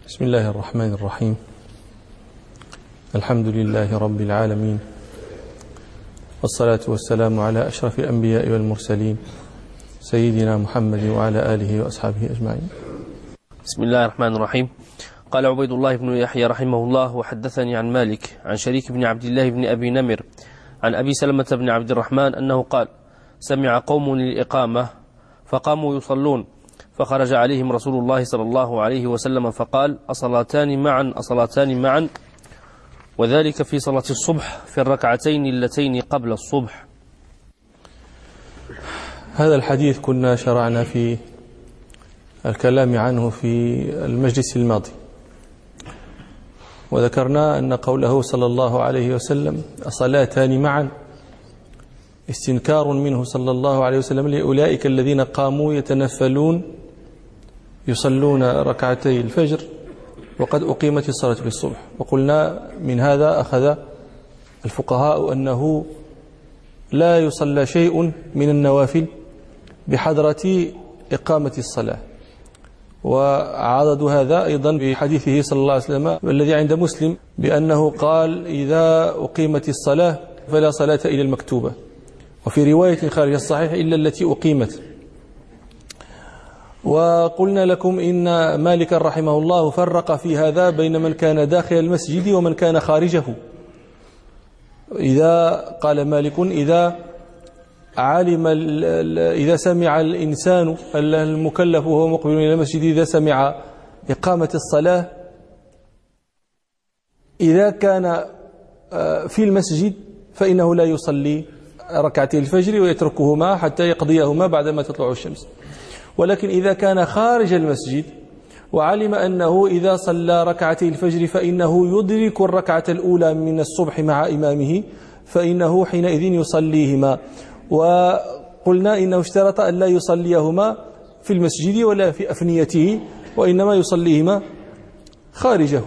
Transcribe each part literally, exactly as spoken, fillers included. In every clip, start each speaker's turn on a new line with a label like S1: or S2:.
S1: بسم الله الرحمن الرحيم. الحمد لله رب العالمين، والصلاة والسلام على أشرف الأنبياء والمرسلين سيدنا محمد وعلى آله وأصحابه أجمعين.
S2: بسم الله الرحمن الرحيم. قال عبيد الله بن يحيى رحمه الله: وحدثني عن مالك عن شريك بن عبد الله بن أبي نمر عن أبي سلمة بن عبد الرحمن أنه قال: سمع قوم الإقامة فقاموا يصلون، فخرج عليهم رسول الله صلى الله عليه وسلم فقال: أصلاتان معا أصلاتان معا، وذلك في صلاة الصبح في الركعتين اللتين قبل الصبح.
S1: هذا الحديث كنا شرعنا في الكلام عنه في المجلس الماضي، وذكرنا أن قوله صلى الله عليه وسلم أصلاتان معا استنكار منه صلى الله عليه وسلم لأولئك الذين قاموا يتنفلون يصلون ركعتي الفجر وقد أقيمت الصلاة في الصبح. وقلنا من هذا أخذ الفقهاء أنه لا يصلى شيء من النوافل بحضرة إقامة الصلاة، وعضدوا هذا أيضا بحديثه صلى الله عليه وسلم الذي عند مسلم بأنه قال: إذا أقيمت الصلاة فلا صلاة إلا المكتوبة، وفي رواية خارج الصحيح إلا التي أقيمت. وقلنا لكم إن مالك رحمه الله فرق في هذا بين من كان داخل المسجد ومن كان خارجه. إذا قال مالك: إذا علم إذا سمع الإنسان المكلف وهو مقبل إلى المسجد إذا سمع إقامة الصلاة، إذا كان في المسجد فإنه لا يصلي ركعتي الفجر ويتركهما حتى يقضيهما بعدما تطلع الشمس. ولكن إذا كان خارج المسجد وعلم أنه إذا صلى ركعتي الفجر فإنه يدرك الركعة الأولى من الصبح مع إمامه، فإنه حينئذ يصليهما. وقلنا إنه اشترط أن لا يصليهما في المسجد ولا في أفنيته، وإنما يصليهما خارجه.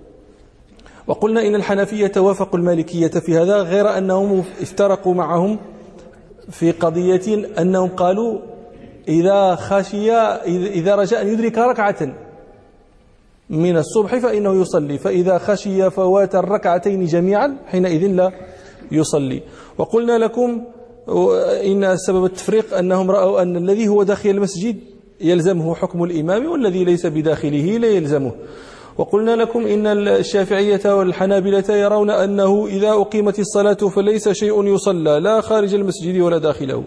S1: وقلنا إن الحنفية وافقوا المالكية في هذا، غير أنهم افترقوا معهم في قضية أنهم قالوا: إذا خشي إذا رجاء أن يدرك ركعة من الصبح فإنه يصلي، فإذا خشي فوات الركعتين جميعا حينئذ لا يصلي. وقلنا لكم إن سبب التفريق أنهم رأوا أن الذي هو داخل المسجد يلزمه حكم الإمام، والذي ليس بداخله لا يلزمه. وقلنا لكم إن الشافعية والحنابلة يرون أنه إذا أقيمت الصلاة فليس شيء يصلى لا خارج المسجد ولا داخله،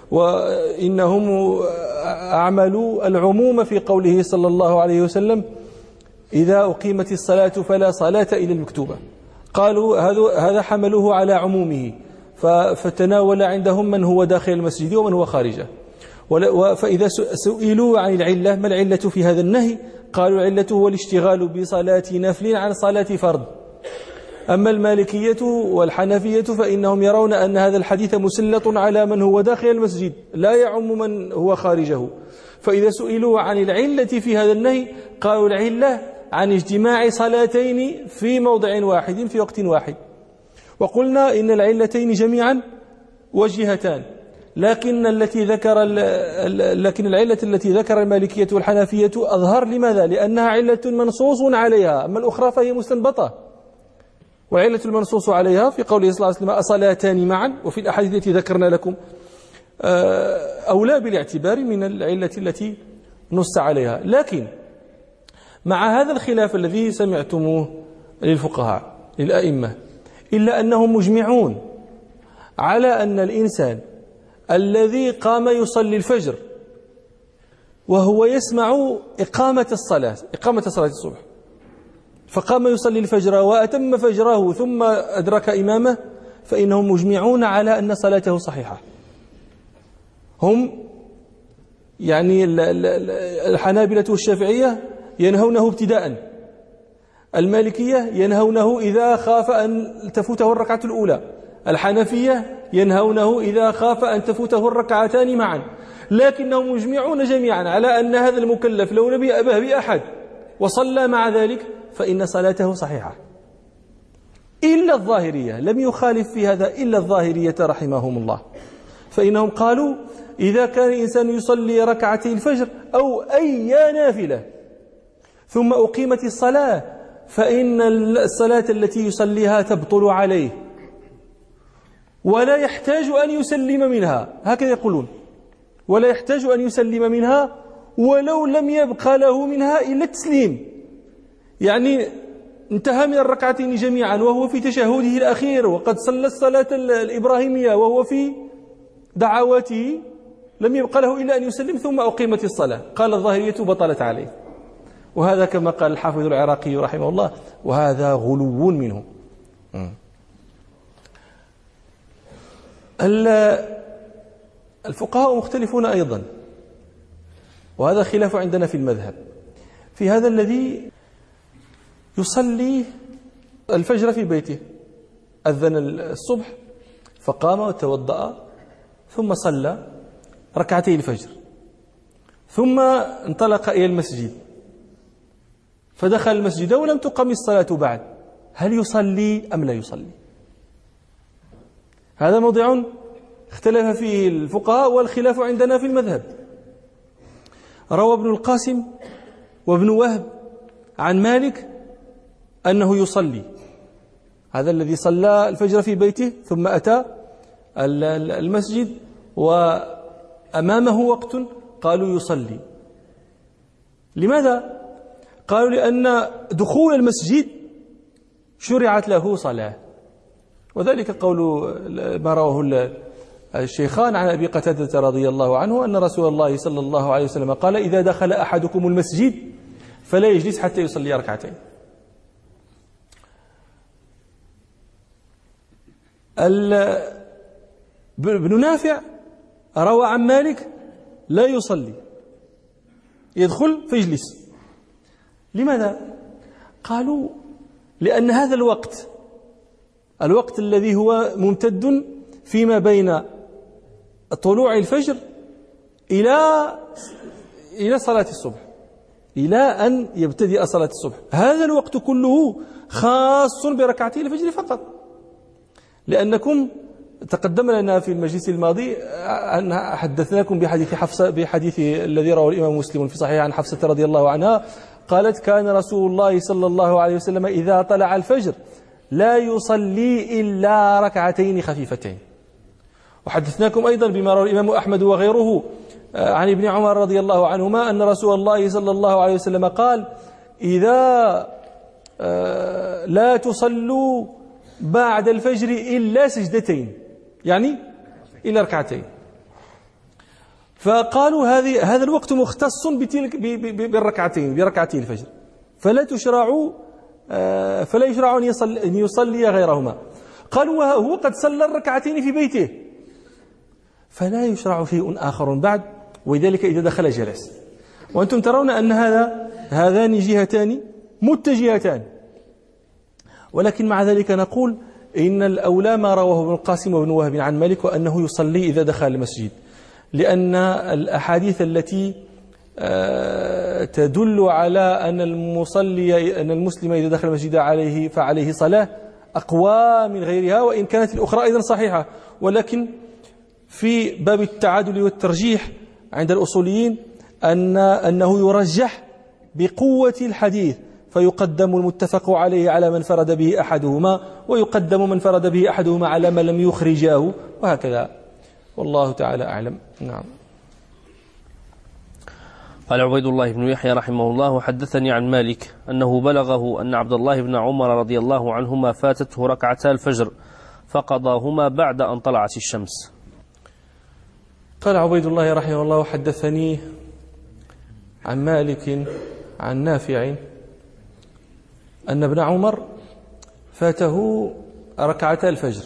S1: وإنهم أعملوا العموم في قوله صلى الله عليه وسلم: إذا أقيمت الصلاة فلا صلاة إلا المكتوبة. قالوا هذا حملوه على عمومه، فتناول عندهم من هو داخل المسجد ومن هو خارجه. فإذا سئلوا عن العلة، ما العلة في هذا النهي؟ قالوا: العلة هو الاشتغال بصلاة نفل عن صلاة فرض. أما المالكية والحنفية فإنهم يرون أن هذا الحديث مسلط على من هو داخل المسجد لا يعم من هو خارجه. فإذا سئلوا عن العلة في هذا النهي قالوا: العلة عن اجتماع صلاتين في موضع واحد في وقت واحد. وقلنا إن العلتين جميعا وجهتان، لكن التي ذكر لكن العلة التي ذكر المالكية والحنفية أظهر. لماذا؟ لأنها علة منصوص عليها، أما الأخرى فهي مستنبطة. وعلة المنصوص عليها في قوله صلى الله عليه وسلم: أصلاتان معا، وفي الأحاديث التي ذكرنا لكم أولى بالاعتبار من العلة التي نص عليها. لكن مع هذا الخلاف الذي سمعتموه للفقهاء للأئمة، إلا أنهم مجمعون على أن الإنسان الذي قام يصلي الفجر وهو يسمع إقامة الصلاة إقامة صلاة الصبح، فقام يصلي الفجر وأتم فجره ثم أدرك إمامه، فإنهم مجمعون على أن صلاته صحيحة. هم يعني الحنابلة والشافعية ينهونه ابتداء، المالكية ينهونه إذا خاف أن تفوته الركعة الأولى، الحنفية ينهونه إذا خاف أن تفوته الركعتان معا. لكنهم مجمعون جميعا على أن هذا المكلف لو لم يأبه بأحد وصلى مع ذلك فإن صلاته صحيحة، إلا الظاهرية. لم يخالف في هذا إلا الظاهرية رحمهم الله، فإنهم قالوا: إذا كان الإنسان يصلي ركعتي الفجر أو أي نافلة ثم أقيمت الصلاة فإن الصلاة التي يصليها تبطل عليه ولا يحتاج أن يسلم منها، هكذا يقولون، ولا يحتاج أن يسلم منها ولو لم يبقى له منها إلا التسليم، يعني انتهى من الركعتين جميعا وهو في تشهده الأخير وقد صلى الصلاة الإبراهيمية وهو في دعواته، لم يبقى له إلا أن يسلم ثم أقيمت الصلاة، قال الظاهرية بطلت عليه. وهذا كما قال الحافظ العراقي رحمه الله وهذا غلو منه. الفقهاء مختلفون أيضا، وهذا خلاف عندنا في المذهب، في هذا الذي يصلي الفجر في بيته، أذن الصبح فقام وتوضأ ثم صلى ركعتي الفجر ثم انطلق إلى المسجد فدخل المسجد ولم تقم الصلاة بعد، هل يصلي أم لا يصلي؟ هذا موضع اختلف فيه الفقهاء والخلاف عندنا في المذهب. روى ابن القاسم وابن وهب عن مالك أنه يصلي، هذا الذي صلى الفجر في بيته ثم أتى المسجد وأمامه وقت، قالوا يصلي. لماذا؟ قالوا لأن دخول المسجد شرعت له صلاة، وذلك قول ما رواه الشيخان عن أبي قتادة رضي الله عنه أن رسول الله صلى الله عليه وسلم قال إذا دخل أحدكم المسجد فلا يجلس حتى يصلي ركعتين. ابن نافع روى عن مالك لا يصلي، يدخل فيجلس. لماذا؟ قالوا لأن هذا الوقت الوقت الذي هو ممتد فيما بين طلوع الفجر إلى إلى صلاة الصبح، إلى أن يبتدئ صلاة الصبح، هذا الوقت كله خاص بركعتي الفجر فقط. لأنكم تقدم لنا في المجلس الماضي أن حدثناكم بحديث حفصة، بحديث الذي رواه الإمام مسلم في صحيح عن حفصة رضي الله عنها قالت كان رسول الله صلى الله عليه وسلم إذا طلع الفجر لا يصلي إلا ركعتين خفيفتين. وحدثناكم أيضا بما رواه الإمام أحمد وغيره عن ابن عمر رضي الله عنهما أن رسول الله صلى الله عليه وسلم قال إذا لا تصلوا بعد الفجر إلا سجدتين، يعني إلا ركعتين. فقالوا هذه هذا الوقت مختص بتلك بالركعتين بركعتي الفجر، فلا تشرع فلا يشرع أن يصلي, أن يصلي غيرهما. قالوا وهو قد صلى الركعتين في بيته فلا يشرع شيء آخر بعد، ولذلك إذا دخل جلس. وأنتم ترون أن هذا هذان جهتان متجهتان، ولكن مع ذلك نقول إن الأولى ما رواه ابن القاسم وابن وهب عن مالك وأنه يصلي إذا دخل المسجد، لأن الأحاديث التي تدل على أن المصلي أن المسلم إذا دخل المسجد عليه فعليه صلاة أقوى من غيرها، وإن كانت الأخرى أيضا صحيحة. ولكن في باب التعادل والترجيح عند الأصوليين أن أنه يرجح بقوة الحديث، فيقدم المتفق عليه على من فرد به أحدهما، ويقدم من فرد به أحدهما على من لم يخرجاه، وهكذا. والله تعالى أعلم. نعم.
S2: قال عبيد الله بن يحيى رحمه الله حدثني عن مالك أنه بلغه أن عبد الله بن عمر رضي الله عنهما فاتته ركعتا الفجر فقضاهما بعد أن طلعت الشمس.
S1: قال عبيد الله رحمه الله حدثني عن مالك عن نافع أن ابن عمر فاته ركعتا الفجر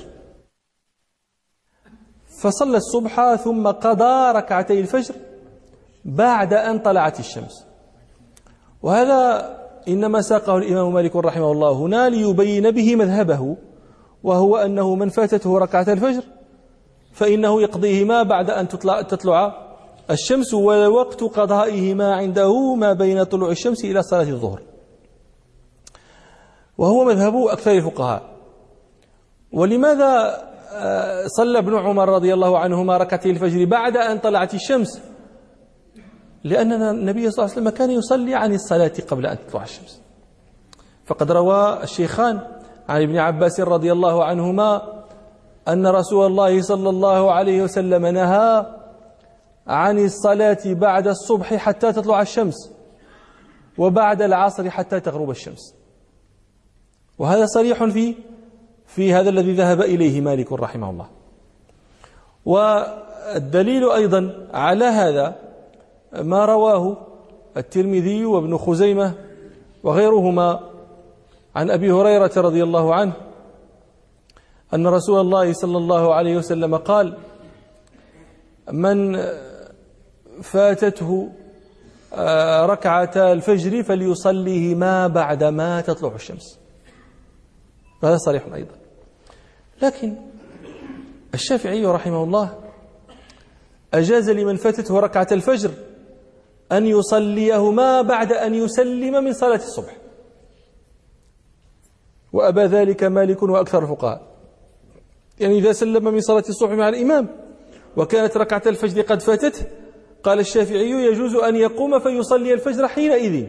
S1: فصلى الصبح ثم قضى ركعتي الفجر بعد أن طلعت الشمس. وهذا إنما ساقه الإمام مالك رحمه الله هنا ليبين به مذهبه، وهو أنه من فاتته ركعتا الفجر فإنه يقضيهما بعد أن تطلع, تطلع الشمس، ووقت قضائهما عنده ما بين طلوع الشمس إلى صلاة الظهر، وهو مذهب أكثر الفقهاء. ولماذا صلى ابن عمر رضي الله عنهما ركعتي الفجر بعد أن طلعت الشمس؟ لأن النبي صلى الله عليه وسلم كان يصلي عن الصلاة قبل أن تطلع الشمس. فقد روى الشيخان عن ابن عباس رضي الله عنهما أن رسول الله صلى الله عليه وسلم نهى عن الصلاة بعد الصبح حتى تطلع الشمس، وبعد العصر حتى تغرب الشمس. وهذا صريح في في هذا الذي ذهب إليه مالك رحمه الله. والدليل أيضا على هذا ما رواه الترمذي وابن خزيمة وغيرهما عن أبي هريرة رضي الله عنه أن رسول الله صلى الله عليه وسلم قال: من فاتته ركعتا الفجر فليصليهما بعدما تطلع الشمس. هذا صريح أيضا. لكن الشافعي رحمه الله أجاز لمن فاتته ركعة الفجر أن يصليهما بعد أن يسلم من صلاة الصبح، وأبى ذلك مالك وأكثر الفقهاء. يعني إذا سلم من صلاة الصبح مع الإمام وكانت ركعة الفجر قد فاتته، قال الشافعي يجوز أن يقوم فيصلي الفجر حينئذ.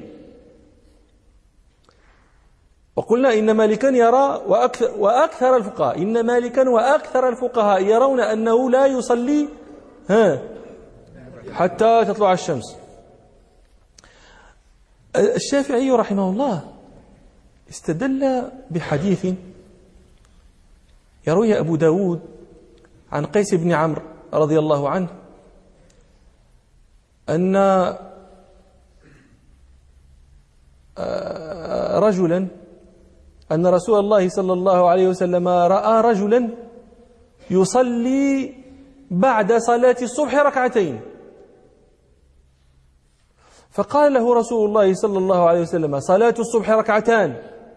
S1: وقلنا إن مالكا يرى وأكثر, وأكثر الفقهاء إن مالكا وأكثر الفقهاء يرون أنه لا يصلي ها حتى تطلع الشمس. الشافعي رحمه الله استدل بحديث يروي أبو داود عن قيس بن عمرو رضي الله عنه أن رجلا أن رسول الله صلى الله عليه وسلم رأى رجلا يصلي بعد صلاة الصبح ركعتين، فقال له رسول الله صلى الله عليه وسلم: صلاة الصبح ركعتان.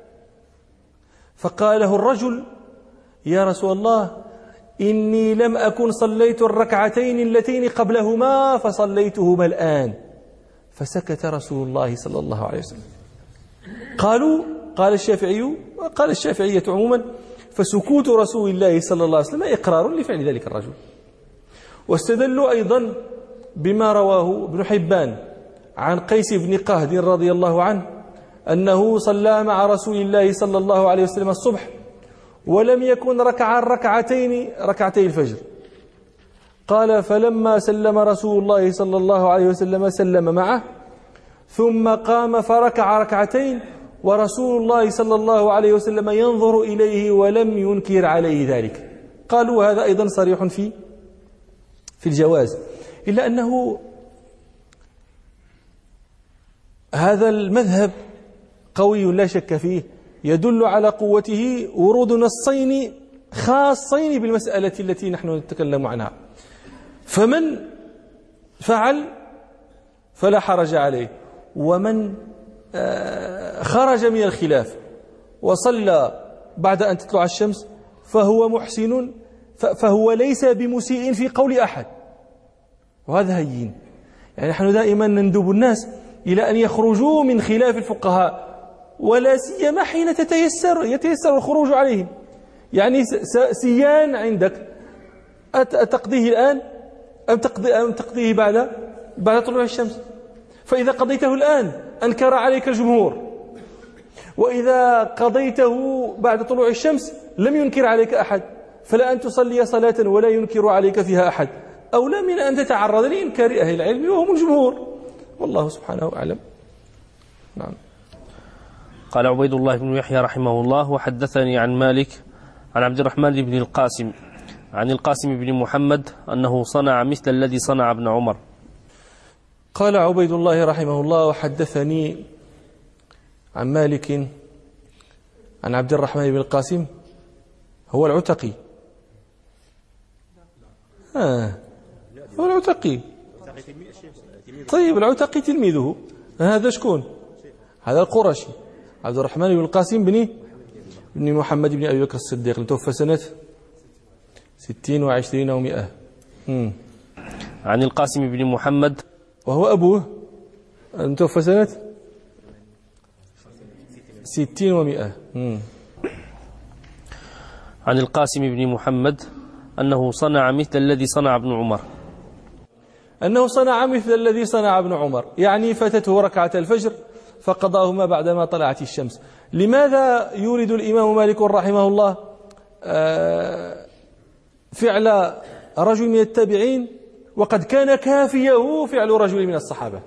S1: فقال له الرجل: يا رسول الله، إني لم أكن صليت الركعتين اللتين قبلهما فصليتهما الآن. فسكت رسول الله صلى الله عليه وسلم. قالوا قال الشافعي قال الشافعية عموما: فسكوت رسول الله صلى الله عليه وسلم إقرار لفعل ذلك الرجل. واستدلوا أيضا بما رواه ابن حبان عن قيس بن قهد رضي الله عنه أنه صلى مع رسول الله صلى الله عليه وسلم الصبح ولم يكن ركع الركعتين ركعتي الفجر. قال: فلما سلم رسول الله صلى الله عليه وسلم سلم معه، ثم قام فركع ركعتين ورسول الله صلى الله عليه وسلم ينظر إليه ولم ينكر عليه ذلك. قالوا هذا أيضا صريح في في الجواز، إلا أنه هذا المذهب قوي لا شك فيه، يدل على قوته ورود نصين خاصين بالمسألة التي نحن نتكلم عنها. فمن فعل فلا حرج عليه، ومن خرج من الخلاف وصلى بعد أن تطلع الشمس فهو محسن، فهو ليس بمسيء في قول أحد، وهذا هين. يعني نحن دائما نندب الناس إلى أن يخرجوا من خلاف الفقهاء، ولا سيما حين تتيسر يتيسر الخروج عليهم. يعني سيان عندك أتقضيه الآن أم تقضي أم تقضيه بعد بعد طلوع الشمس؟ فإذا قضيته الآن أنكر عليك الجمهور، وإذا قضيته بعد طلوع الشمس لم ينكر عليك أحد، فلا أن تصلي صلاة ولا ينكر عليك فيها أحد أولى من أن تتعرض لإنكار أهل العلم وهم الجمهور، والله سبحانه أعلم. نعم.
S2: قال عبيد الله بن يحيى رحمه الله: وحدثني عن مالك عن عبد الرحمن بن القاسم عن القاسم بن محمد أنه صنع مثل الذي صنع ابن عمر.
S1: قال عبيد الله رحمه الله: وحدثني عن مالك عن عبد الرحمن بن القاسم، هو العتقي. آه هو العتقي. طيب العتقي تلميذه، هذا شكون؟ هذا القرشي عبد الرحمن بن القاسم بن بن محمد بن أبي بكر الصديق، المتوفى سنة ستين وعشرين ومئة. مم.
S2: عن القاسم بن محمد
S1: وهو أبوه، المتوفى سنة ستين ومئة. مم.
S2: عن القاسم بن محمد أنه صنع مثل الذي صنع ابن عمر.
S1: أنه صنع مثل الذي صنع ابن عمر، يعني فاتته ركعة الفجر فقضاهما بعدما طلعت الشمس. لماذا يورد الإمام مالك رحمه الله فعل رجل من التابعين وقد كان كافيه فعل رجل من الصحابة؟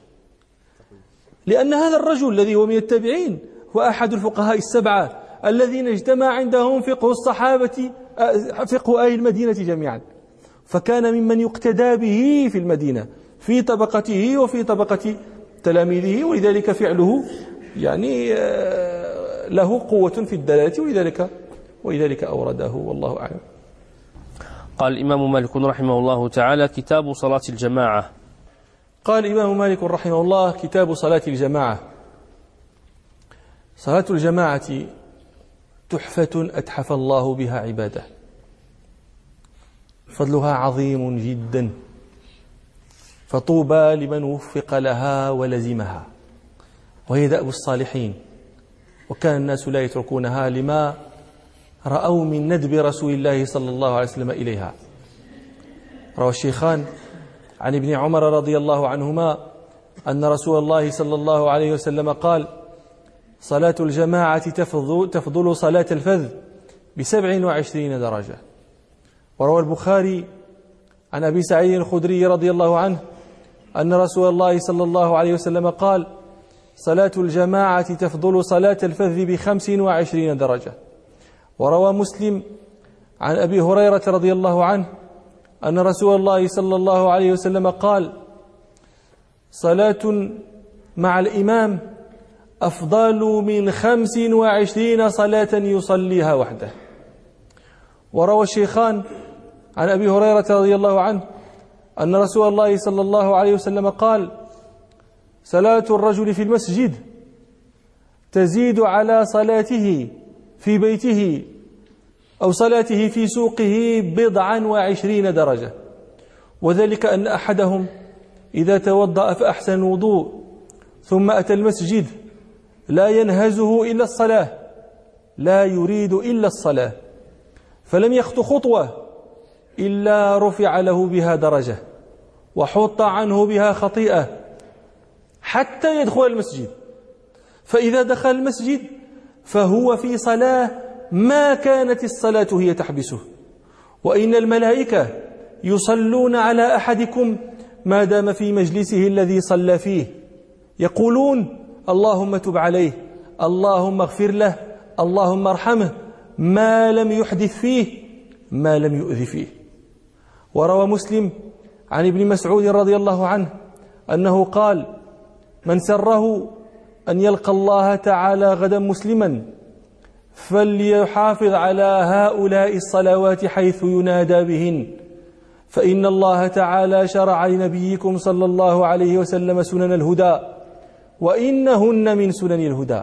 S1: لأن هذا الرجل الذي هو من التابعين هو أحد الفقهاء السبعة الذين اجتمع عندهم فقه الصحابة فقه أهل المدينة جميعا، فكان ممن يقتدى به في المدينة في طبقته وفي طبقة تلاميذه، ولذلك فعله يعني له قوة في الدلالة، ولذلك ولذلك أورده، والله أعلم.
S2: قال الإمام مالك رحمه الله تعالى: كتاب صلاة الجماعة.
S1: قال الإمام مالك رحمه الله: كتاب صلاة الجماعة. صلاة الجماعة تحفة أتحف الله بها عباده، فضلها عظيم جدا، فطوبى لمن وفق لها ولزمها، وهي دأب الصالحين، وكان الناس لا يتركونها لما رأوا من ندب رسول الله صلى الله عليه وسلم إليها. روى الشيخان عن ابن عمر رضي الله عنهما أن رسول الله صلى الله عليه وسلم قال: صلاة الجماعة تفضل, تفضل صلاة الفذ بسبع وعشرين درجة. وروى البخاري عن أبي سعيد الخدري رضي الله عنه أن رسول الله صلى الله عليه وسلم قال: صلاة الجماعة تفضل صلاة الفذ بخمس وعشرين درجة. وروى مسلم عن أبي هريرة رضي الله عنه أن رسول الله صلى الله عليه وسلم قال: صلاة مع الإمام أفضل من خمس وعشرين صلاة يصليها وحده. وروى الشيخان عن أبي هريرة رضي الله عنه أن رسول الله صلى الله عليه وسلم قال: صلاة الرجل في المسجد تزيد على صلاته في بيته أو صلاته في سوقه بضعا وعشرين درجة، وذلك أن أحدهم إذا توضأ فأحسن الوضوء ثم أتى المسجد لا ينهزه إلا الصلاة، لا يريد إلا الصلاة، فلم يخط خطوة إلا رفع له بها درجة وحط عنه بها خطيئة حتى يدخل المسجد. فإذا دخل المسجد فهو في صلاة ما كانت الصلاة هي تحبسه. وإن الملائكة يصلون على أحدكم ما دام في مجلسه الذي صلى فيه، يقولون: اللهم تب عليه، اللهم اغفر له، اللهم ارحمه، ما لم يحدث فيه، ما لم يؤذ فيه. وروى مسلم عن ابن مسعود رضي الله عنه أنه قال: من سره أن يلقى الله تعالى غدا مسلما فليحافظ على هؤلاء الصلوات حيث ينادى بهن، فإن الله تعالى شرع لنبيكم صلى الله عليه وسلم سنن الهدى، وإنهن من سنن الهدى.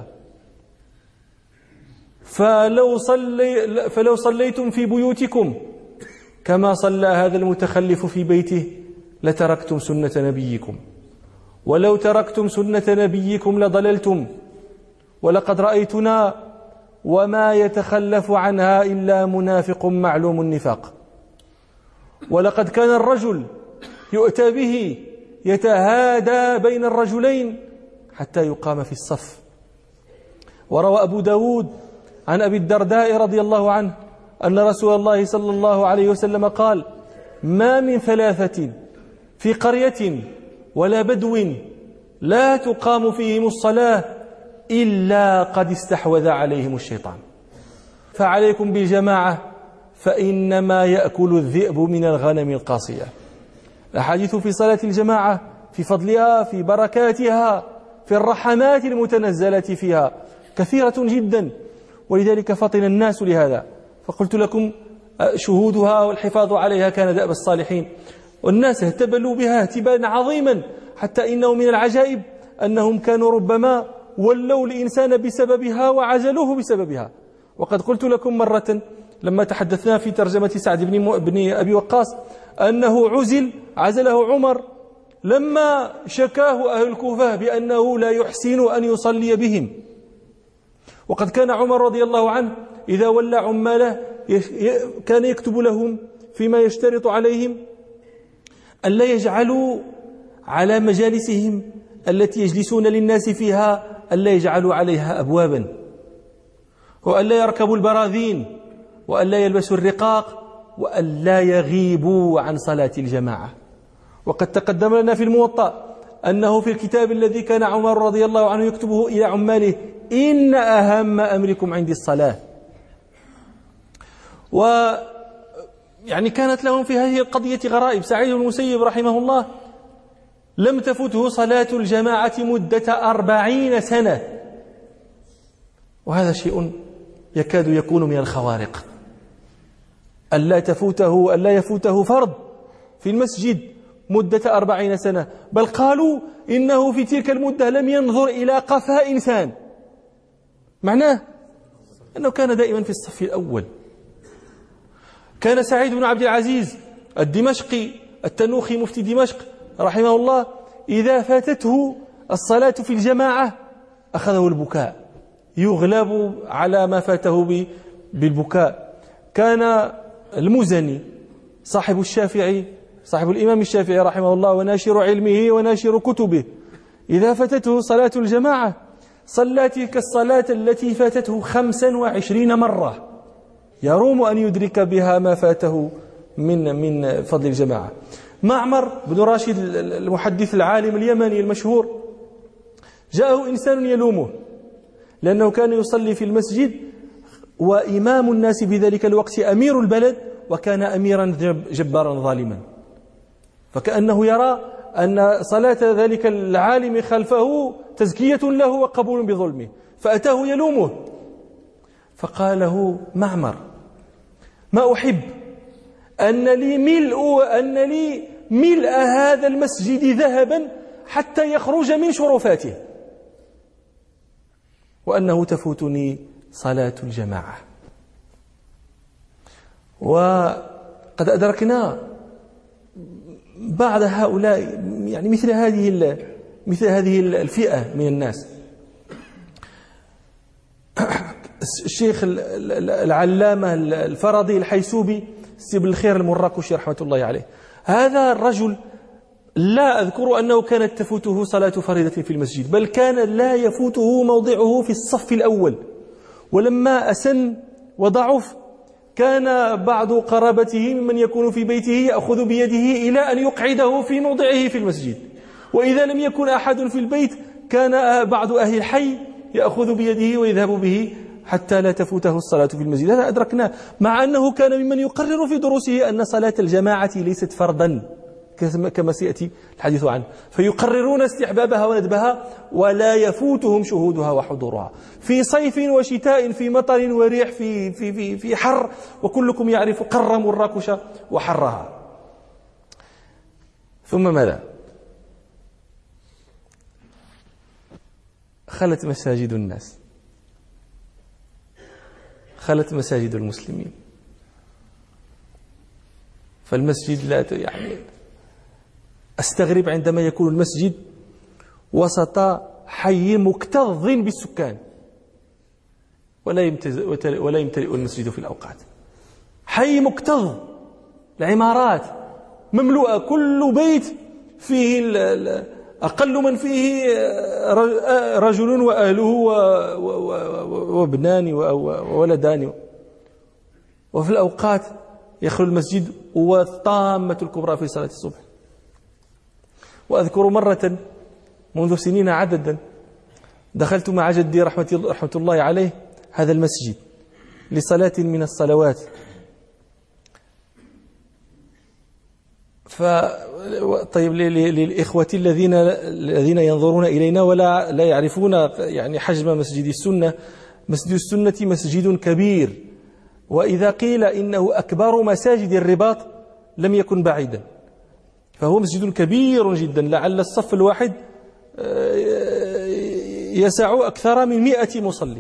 S1: فلو, صلي فلو صليتم في بيوتكم كما صلى هذا المتخلف في بيته لتركتم سنة نبيكم، ولو تركتم سنة نبيكم لضللتم، ولقد رأيتنا وما يتخلف عنها إلا منافق معلوم النفاق. ولقد كان الرجل يؤتى به يتهادى بين الرجلين حتى يقام في الصف. وروى أبو داود عن أبي الدرداء رضي الله عنه أن رسول الله صلى الله عليه وسلم قال: ما من ثلاثة في قرية ولا بدو لا تقام فيهم الصلاة إلا قد استحوذ عليهم الشيطان، فعليكم بالجماعة فإنما يأكل الذئب من الغنم القاصية. الحديث في صلاة الجماعة، في فضلها، في بركاتها، في الرحمات المتنزلة فيها كثيرة جدا، ولذلك فطن الناس لهذا. فقلت لكم شهودها والحفاظ عليها كان دأب الصالحين، والناس اهتبلوا بها اهتبالا عظيما، حتى إنه من العجائب أنهم كانوا ربما ولوا الإنسان بسببها وعزلوه بسببها. وقد قلت لكم مرة لما تحدثنا في ترجمة سعد بن, بن أبي وقاص أنه عزل عزله عمر لما شكاه أهل الكوفة بأنه لا يحسن أن يصلي بهم. وقد كان عمر رضي الله عنه إذا ولى عماله كان يكتب لهم فيما يشترط عليهم ألا يجعلوا على مجالسهم التي يجلسون للناس فيها ألا يجعلوا عليها أبوابا، وألا يركبوا البراذين، وألا يلبسوا الرقاق، وألا يغيبوا عن صلاة الجماعة. وقد تقدم لنا في الموطأ أنه في الكتاب الذي كان عمر رضي الله عنه يكتبه إلى عماله: إن أهم أمركم عندي الصلاة. ويعني كانت لهم في هذه القضية غرائب. سعيد بن المسيب رحمه الله لم تفته صلاة الجماعة مدة أربعين سنة، وهذا شيء يكاد يكون من الخوارق، ألا تفوته ألا يفوته فرض في المسجد مدة أربعين سنة. بل قالوا إنه في تلك المدة لم ينظر إلى قفاء إنسان، معناه أنه كان دائما في الصف الأول. كان سعيد بن عبد العزيز الدمشقي التنوخي مفتي دمشق رحمه الله إذا فاتته الصلاة في الجماعة أخذه البكاء، يغلب على ما فاته بالبكاء. كان المزني صاحب الشافعي صاحب الإمام الشافعي رحمه الله وناشر علمه وناشر كتبه إذا فاتته صلاة الجماعة صلى تلك الصلاة التي فاتته خمسا وعشرين مرة، يروم أن يدرك بها ما فاته من من فضل الجماعة. معمر بن راشد المحدث العالم اليمني المشهور جاءه إنسان يلومه لأنه كان يصلي في المسجد وإمام الناس في ذلك الوقت أمير البلد، وكان أميرا جبارا ظالما، فكأنه يرى أن صلاة ذلك العالم خلفه تزكية له وقبول بظلمه، فأتاه يلومه. فقال له معمر: ما أحب أن لي ملء أن لي ملء هذا المسجد ذهبا حتى يخرج من شرفاته، وأنه تفوتني صلاة الجماعة. وقد أدركنا بعض هؤلاء يعني مثل هذه مثل هذه الفئة من الناس. الشيخ العلامة الفرضي الحيسوبي سيب الخير المراكشي رحمة الله عليه، هذا الرجل لا أذكر أنه كانت تفوته صلاة فريضة في المسجد، بل كان لا يفوته موضعه في الصف الأول. ولما أسن وضعف كان بعض قرابته ممن يكون في بيته يأخذ بيده إلى أن يقعده في موضعه في المسجد، وإذا لم يكن أحد في البيت كان بعض أهل الحي يأخذ بيده ويذهب به حتى لا تفوته الصلاة في المسجد. هذا أدركناه، مع أنه كان ممن يقرر في دروسه أن صلاة الجماعة ليست فرضا كما سيأتي الحديث عنه، فيقررون استحبابها وندبها ولا يفوتهم شهودها وحضورها في صيف وشتاء، في مطر وريح، في في في في حر، وكلكم يعرف قر مراكش وحرها. ثم ماذا؟ خلت مساجد الناس، خلت مساجد المسلمين، فالمسجد لا يعني أستغرب عندما يكون المسجد وسط حي مكتظ بالسكان ولا يمتلئ ولا يمتلئ المسجد في الأوقات. حي مكتظ، العمارات مملوءة، كل بيت فيه أقل من فيه رجل وأهله وابنان وولدان، وفي الأوقات يخلو المسجد والطامة الكبرى في صلاة الصبح. وأذكر مرة منذ سنين عددا دخلت مع جدي رحمة رحمة الله عليه هذا المسجد لصلاة من الصلوات، ف طيب للإخوة الذين الذين ينظرون إلينا ولا لا يعرفون يعني حجم مسجد السنة، مسجد السنة مسجد كبير، وإذا قيل إنه أكبر مساجد الرباط لم يكن بعيدا، فهو مسجد كبير جدا، لعل الصف الواحد يسع أكثر من مئة مصلي.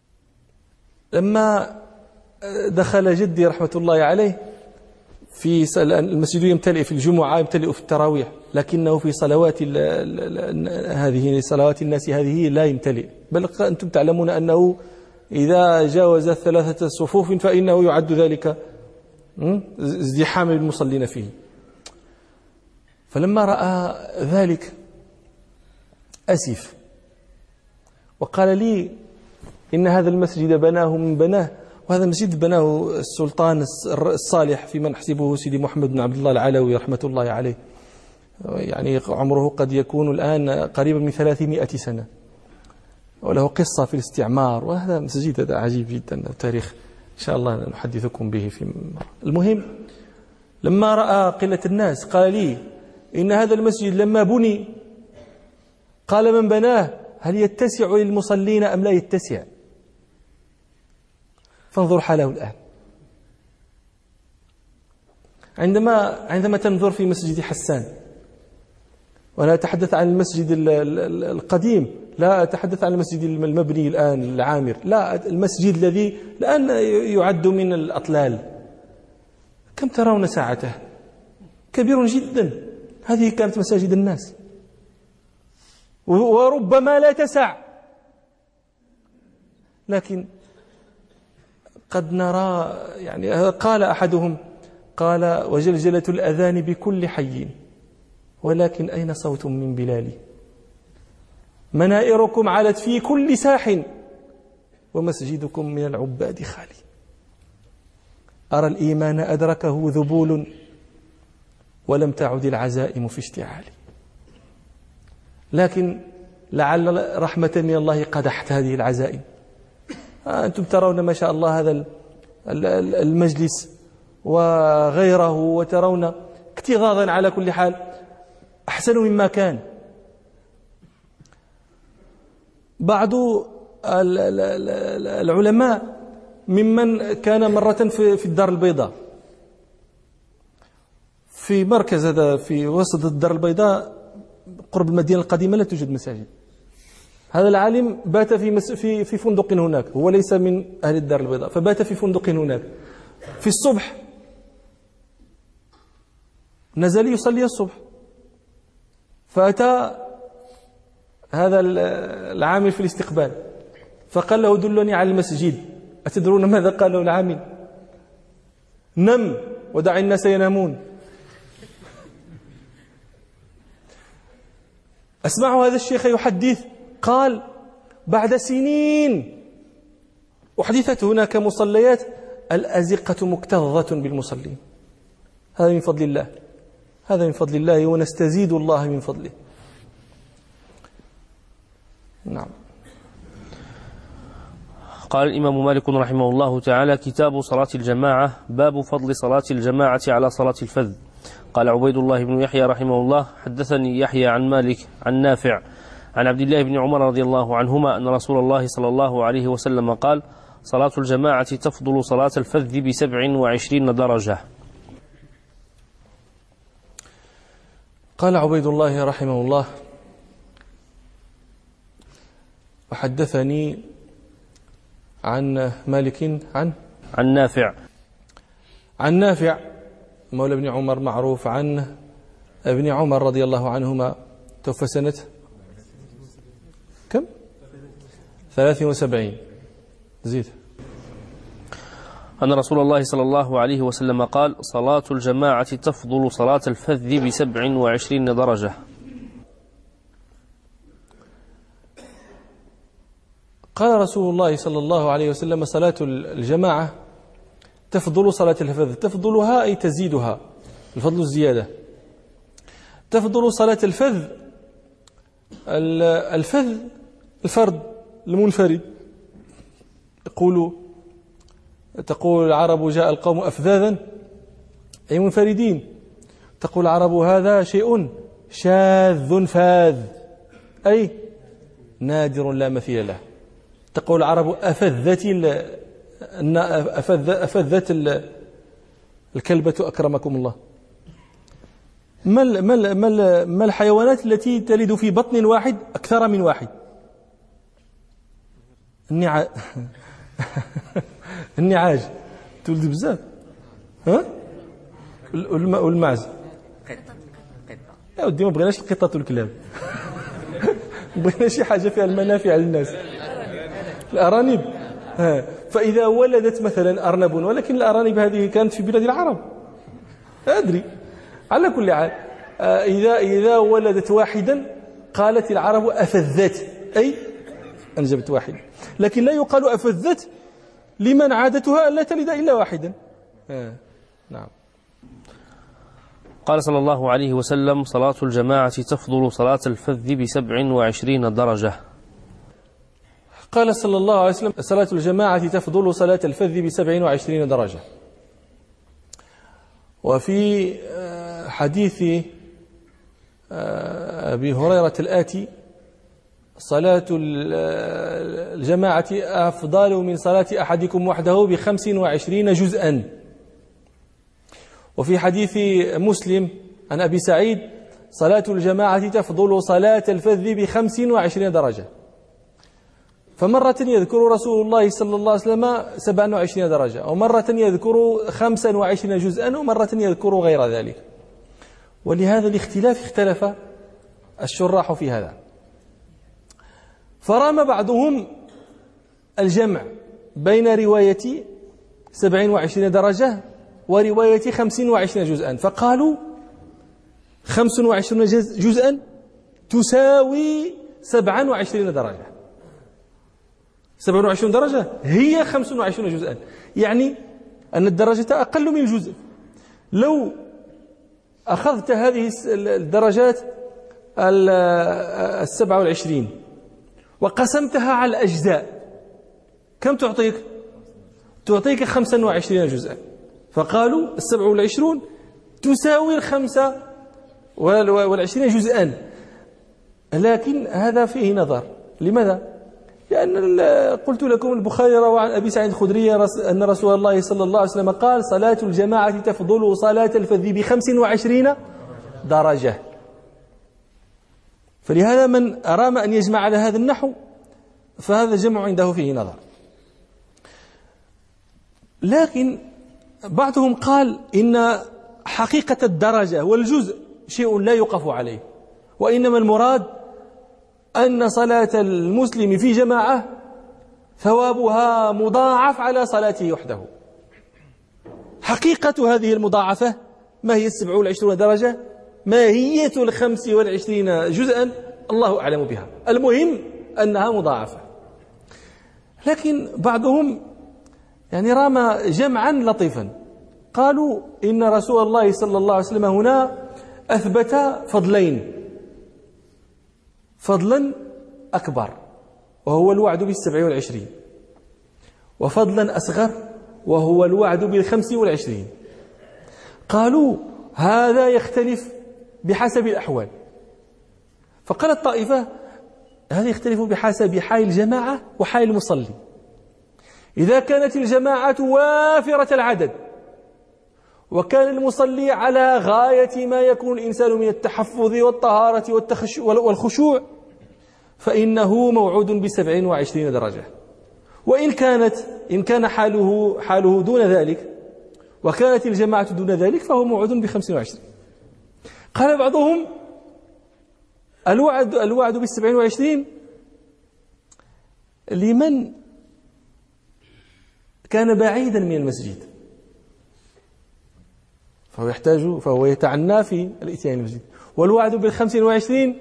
S1: لما دخل جدي رحمة الله عليه في المسجد يمتلئ في الجمعة، يمتلئ في التراويح، لكنه في صلوات هذه صلوات الناس هذه لا يمتلئ، بل أنتم تعلمون أنه إذا جاوز ثلاثة صفوف فإنه يعد ذلك ازدحام المصلين فيه. فلما رأى ذلك أسف وقال لي إن هذا المسجد بناه من بناه، وهذا المسجد بناه السلطان الصالح في من نحسبه سيدي محمد بن عبد الله العلوي رحمة الله عليه، يعني عمره قد يكون الآن قريبا من ثلاثمائة سنة، وله قصة في الاستعمار، وهذا مسجد هذا عجيب جدا التاريخ، إن شاء الله نحدثكم به في المهم. لما رأى قلة الناس قال لي إن هذا المسجد لما بني قال من بناه هل يتسع للمصلين أم لا يتسع؟ فانظر حاله الآن. عندما عندما تنظر في مسجد حسان، وأنا أتحدث عن المسجد القديم، لا أتحدث عن المسجد المبني الآن العامر، لا، المسجد الذي الآن يعد من الأطلال، كم ترون ساعته؟ كبير جدا. هذه كانت مساجد الناس، وربما لا تسع، لكن قد نرى، يعني قال أحدهم قال وجلجلة الأذان بكل حي ولكن أين صوت من بلال؟ منائركم علت في كل ساح ومسجدكم من العباد خالي. أرى الإيمان أدركه ذبول ولم تعد العزائم في اشتعال، لكن لعل رحمة من الله قدحت هذه العزائم. أنتم ترون ما شاء الله هذا المجلس وغيره، وترون اكتظاظا على كل حال أحسن مما كان. بعض العلماء ممن كان مرة في الدار البيضاء، في مركز هذا في وسط الدار البيضاء قرب المدينة القديمة لا توجد مساجد. هذا العالم بات في في في فندق هناك، هو ليس من أهل الدار البيضاء، فبات في فندق هناك. في الصبح نزل يصلي الصبح، فأتى هذا العامل في الاستقبال فقال له دلني على المسجد. أتدرون ماذا قال له العامل؟ نم ودع الناس ينامون. أسمع هذا الشيخ يحدث قال بعد سنين أحدثت هناك مصليات الأزقة مكتظة بالمصلين. هذا من فضل الله، هذا من فضل الله، ونستزيد الله من فضله. نعم.
S2: قال الإمام مالك رحمه الله تعالى: كتاب صلاة الجماعة، باب فضل صلاة الجماعة على صلاة الفذ. قال عبيد الله بن يحيى رحمه الله: حدثني يحيى عن مالك عن نافع عن عبد الله بن عمر رضي الله عنهما أن رسول الله صلى الله عليه وسلم قال: صلاة الجماعة تفضل صلاة الفذ بسبع وعشرين درجة.
S1: قال عبيد الله رحمه الله: وحدثني عن مالك عن
S2: عن نافع
S1: عن نافع مولى ابن عمر معروف، عن ابن عمر رضي الله عنهما، توفى سنة كم؟ ثلاث وسبعين. زيد.
S2: أن رسول الله صلى الله عليه وسلم قال: صلاة الجماعة تفضل صلاة الفذ بسبع وعشرين درجة.
S1: قال رسول الله صلى الله عليه وسلم: صلاة الجماعة تفضل صلاة الفذ. تفضلها أي تزيدها، الفضل الزيادة. تفضل صلاة الفذ، الفذ الفرد المنفرد. يقول تقول العرب: جاء القوم أفذاذا، أي منفردين. تقول العرب: هذا شيء شاذ فاذ، أي نادر لا مثيل له. تقول العرب: أفذت أفذت الكلبة أكرمكم الله. ما ما الحيوانات التي تلد في بطن واحد أكثر من واحد؟ النعاج. النعاج تولد بزاف، ها؟ والمعز. يا ودي ما بغيناش القطط والكلاب، بغينا شي حاجة فيها المنافع للناس. الأرانب، ها. فإذا ولدت مثلا أرنب، ولكن الأرانب هذه كانت في بلاد العرب، أدري. على كل حال إذا إذا ولدت واحدا قالت العرب أفذت، أي أنجبت واحدا، لكن لا يقال أفذت لمن عادتها ألا تلد إلا واحدا. آه. نعم.
S2: قال صلى الله عليه وسلم: صلاة الجماعة تفضل صلاة الفذ بسبع وعشرين درجة.
S1: قال صلى الله عليه وسلم: صلاة الجماعة تفضل صلاة الفذ بسبع وعشرين درجة. وفي حديث أبي هريرة الآتي: صلاة الجماعة أفضل من صلاة أحدكم وحده بخمس وعشرين جزءا. وفي حديث مسلم عن أبي سعيد: صلاة الجماعة تفضل صلاة الفذ بخمس وعشرين درجة. فمرة يذكر رسول الله صلى الله عليه وسلم سبع وعشرين درجة، ومرة يذكر خمسا وعشرين جزءا، ومرة يذكر غير ذلك. ولهذا الاختلاف اختلف الشراح في هذا، فرام بعضهم الجمع بين رواية سبع وعشرين درجة ورواية خمس وعشرين جزءا، فقالوا خمس وعشرين جزءا تساوي سبع وعشرين درجة، سبع وعشرين درجة هي خمس وعشرين جزءا، يعني أن الدرجة أقل من الجزء. لو أخذت هذه الدرجات السبع والعشرين وقسمتها على الأجزاء كم تعطيك؟ تعطيك خمسا وعشرين جزءا. فقالوا السبع والعشرون تساوي الخمسة والعشرين جزءا، لكن هذا فيه نظر. لماذا؟ لأن قلت لكم البخاري روى عن أبي سعيد الخدري أن رسول الله صلى الله عليه وسلم قال: صلاة الجماعة تفضل صلاة الفذ بخمس وعشرين درجة. فلهذا من أرام أن يجمع على هذا النحو فهذا الجمع عنده فيه نظر. لكن بعضهم قال إن حقيقة الدرجة والجزء شيء لا يقف عليه، وإنما المراد أن صلاة المسلم في جماعة ثوابها مضاعف على صلاته وحده. حقيقة هذه المضاعفة ما هي السبع والعشرون درجة، ما هي الخمس والعشرين جزءا، الله أعلم بها، المهم أنها مضاعفة. لكن بعضهم يعني رام جمعا لطيفا، قالوا إن رسول الله صلى الله عليه وسلم هنا أثبت فضلين: فضلا أكبر وهو الوعد بالسبع والعشرين، وفضلا أصغر وهو الوعد بالخمس والعشرين. قالوا هذا يختلف بحسب الأحوال. فقال الطائفة: هذا يختلف بحسب حال الجماعة وحال المصلي. إذا كانت الجماعة وافرة العدد وكان المصلي على غاية ما يكون الإنسان من التحفظ والطهارة والخشوع فإنه موعود بسبع وعشرين درجة. وإن كانت إن كان حاله حاله دون ذلك وكانت الجماعة دون ذلك فهو موعود بخمس وعشرين. قال بعضهم: الوعد الوعد بالسبع وعشرين لمن كان بعيدا من المسجد، فهو يحتاج فهو يتعنى في الاتيان المسجد، والوعد بالخمس وعشرين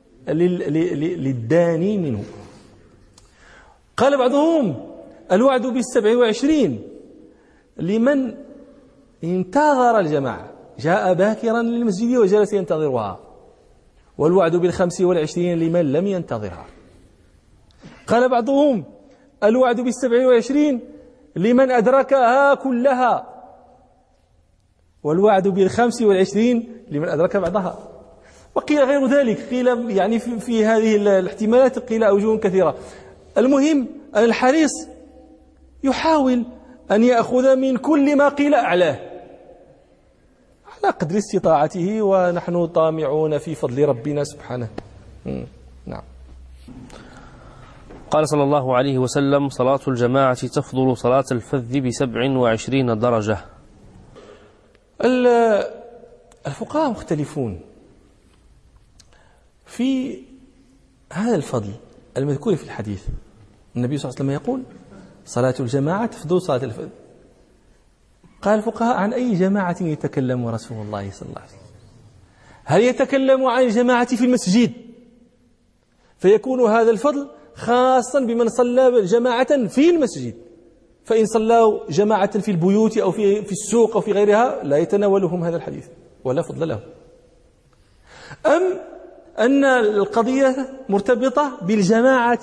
S1: للداني منه. قال بعضهم: الوعد بالسبع وعشرين لمن انتظر الجماعة، جاء باكرا للمسجد وجلس ينتظرها، والوعد بالخمس والعشرين لمن لم ينتظرها. قال بعضهم: الوعد بالسبع وعشرين لمن أدركها كلها، والوعد بالخمس والعشرين لمن أدرك بعضها. وقيل غير ذلك، قيل يعني في, في هذه الاحتمالات قيل أوجه كثيرة. المهم أن الحريص يحاول أن يأخذ من كل ما قيل أعلاه على قدر استطاعته، ونحن طامعون في فضل ربنا سبحانه. نعم.
S2: قال صلى الله عليه وسلم: صلاة الجماعة تفضل صلاة الفذ بسبع وعشرين درجة.
S1: الفقهاء مختلفون في هذا الفضل المذكور في الحديث. النبي صلى الله عليه وسلم يقول: صلاة الجماعة تفضل صلاة الفذ. قال الفقهاء: عن أي جماعة يتكلم رسول الله صلى الله عليه وسلم؟ هل يتكلم عن الجماعة في المسجد فيكون هذا الفضل خاصا بمن صلى جماعة في المسجد، فإن صلوا جماعة في البيوت أو في في السوق أو في غيرها لا يتناولهم هذا الحديث ولا فضل لهم؟ أم أن القضية مرتبطة بالجماعة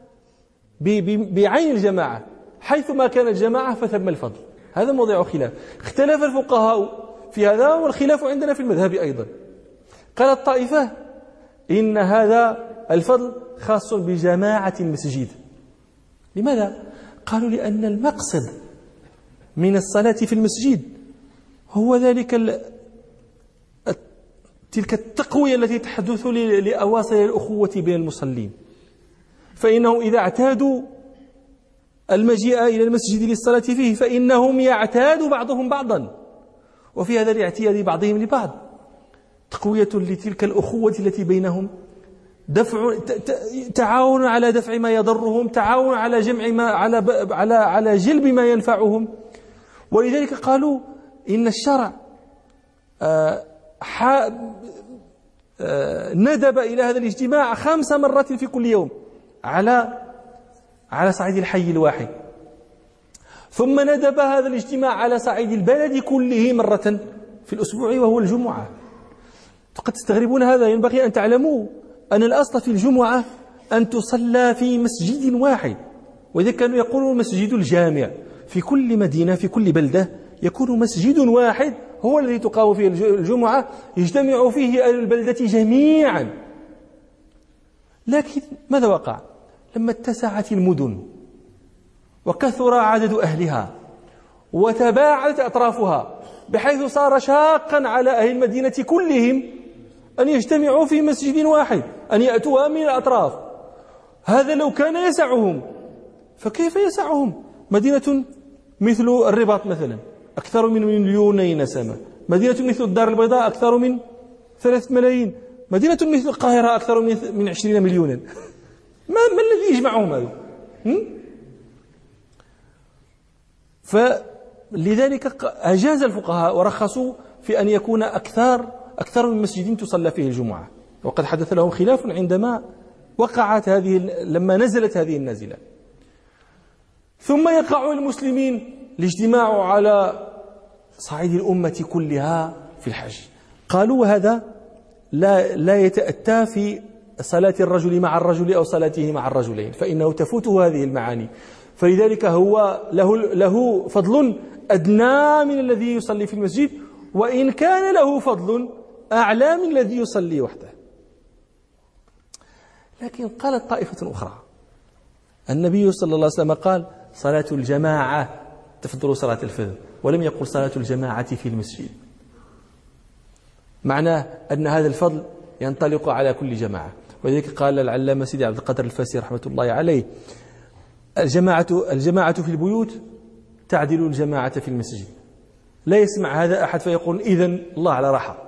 S1: بعين الجماعة، حيثما كانت الجماعة فثم الفضل؟ هذا موضوع خلاف، اختلف الفقهاء في هذا، والخلاف عندنا في المذهب أيضا. قالت طائفة إن هذا الفضل خاص بجماعة المسجد. لماذا؟ قالوا لأن المقصد من الصلاة في المسجد هو ذلك تلك التقوية التي تحدث لأواصر الأخوة بين المصلين، فإنهم إذا اعتادوا المجيء إلى المسجد للصلاة فيه فإنهم يعتاد بعضهم بعضا، وفي هذا الاعتياد بعضهم لبعض تقوية لتلك الأخوة التي بينهم، دفع تعاون على دفع ما يضرهم، تعاون على جمع ما على على على جلب ما ينفعهم. ولذلك قالوا إن الشرع آه آه ندب إلى هذا الاجتماع خمس مرات في كل يوم على على صعيد الحي الواحد، ثم ندب هذا الاجتماع على صعيد البلد كله مرة في الأسبوع وهو الجمعة. فقد تستغربون هذا، ينبغي أن تعلموا أن الأصل في الجمعة أن تصلى في مسجد واحد، وإذا كانوا يقولون مسجد الجامع، في كل مدينة في كل بلدة يكون مسجد واحد هو الذي تقام فيه الجمعة، يجتمع فيه أهل البلدة جميعا. لكن ماذا وقع؟ لما اتسعت المدن وكثر عدد أهلها وتباعدت أطرافها بحيث صار شاقا على أهل المدينة كلهم أن يجتمعوا في مسجد واحد، أن يأتوها من الأطراف. هذا لو كان يسعهم، فكيف يسعهم مدينة مثل الرباط مثلا أكثر من مليوني نسمة، مدينة مثل الدار البيضاء أكثر من ثلاث ملايين، مدينة مثل القاهرة أكثر من عشرين مليونا. ما, ما الذي يجمعهم هذا؟ فلذلك أجاز الفقهاء ورخصوا في أن يكون أكثر أكثر من مسجد تصلى فيه الجمعة. وقد حدث لهم خلاف عندما وقعت هذه لما نزلت هذه النازلة. ثم يقع المسلمين الاجتماع على صعيد الأمة كلها في الحج. قالوا هذا لا لا يتأتى في صلاة الرجل مع الرجل أو صلاته مع الرجلين، فإنه تفوته هذه المعاني، فلذلك هو له له فضل أدنى من الذي يصلي في المسجد، وإن كان له فضل أعلى من الذي يصلي وحده. لكن قالت طائفة أخرى النبي صلى الله عليه وسلم قال صلاة الجماعة تفضل صلاة الفذ، ولم يقل صلاة الجماعة في المسجد، معناه أن هذا الفضل ينطلق على كل جماعة. ولذلك قال العلامة سيدي عبد القادر الفاسي رحمة الله عليه الجماعة الجماعة في البيوت تعدل الجماعة في المسجد. لا يسمع هذا أحد فيقول إذن الله على راحة.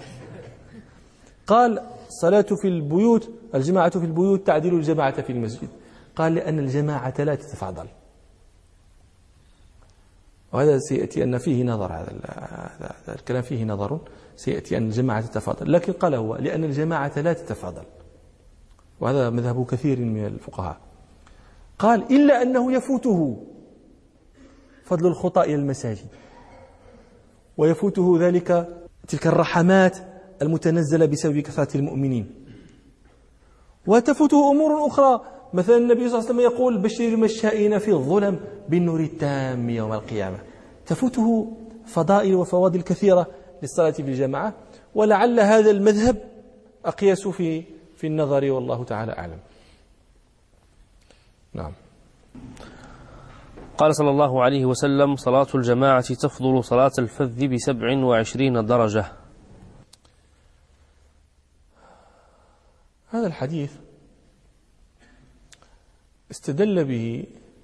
S1: قال صلاة في البيوت الجماعة في البيوت تعدل الجماعة في المسجد، قال لأن الجماعة لا تتفاضل. وهذا سيأتي أن فيه نظر، هذا الكلام فيه نظر، سيأتي أن الجماعة تتفاضل، لكن قال هو لأن الجماعة لا تتفاضل، وهذا مذهب كثير من الفقهاء. قال إلا أنه يفوته فضل الخطى إلى المساجد، ويفوته ذلك تلك الرحمات المتنزلة بسبب كثرة المؤمنين، وتفوته أمور أخرى. مثلا النبي صلى الله عليه وسلم يقول بشر المشائين في الظلم بالنور التام يوم القيامة. تفوته فضائل وفواضل كثيرة للصلاة في الجماعة، ولعل هذا المذهب أقيس في في النظر، والله تعالى أعلم. نعم.
S2: قال صلى الله عليه وسلم صلاة الجماعة تفضل صلاة الفذ بسبع وعشرين درجة.
S1: هذا الحديث استدل به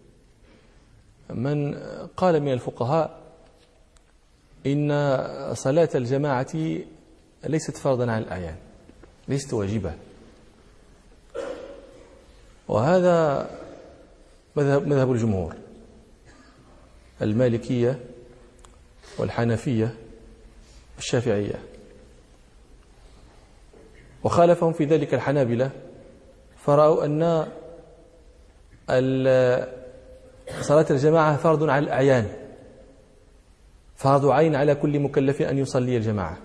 S1: من قال من الفقهاء إن صلاة الجماعة ليست فرضا على الأعيان، ليست واجبة، وهذا مذهب, مذهب الجمهور المالكية والحنفية والشافعية. وخالفهم في ذلك الحنابلة، فرأوا أن صلاة الجماعة فرض على الأعيان، فرض عين على كل مكلف أن يصلي الجماعة.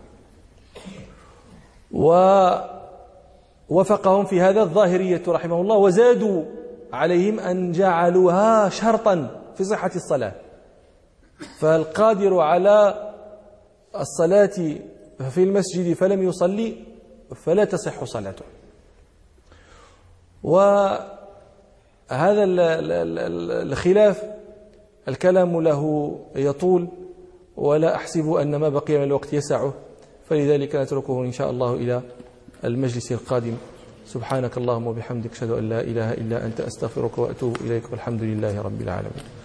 S1: ووفقهم في هذا الظاهرية رحمه الله، وزادوا عليهم أن جعلوها شرطا في صحة الصلاة، فالقادر على الصلاة في المسجد فلم يصلي فلا تصح صلاته. وهذا الخلاف الكلام له يطول، ولا أحسب أن ما بقي من الوقت يسعه، فلذلك نتركه إن شاء الله إلى المجلس القادم. سبحانك اللهم وبحمدك، أشهد أن لا إله إلا أنت، أستغفرك وأتوب إليك، والحمد لله رب العالمين.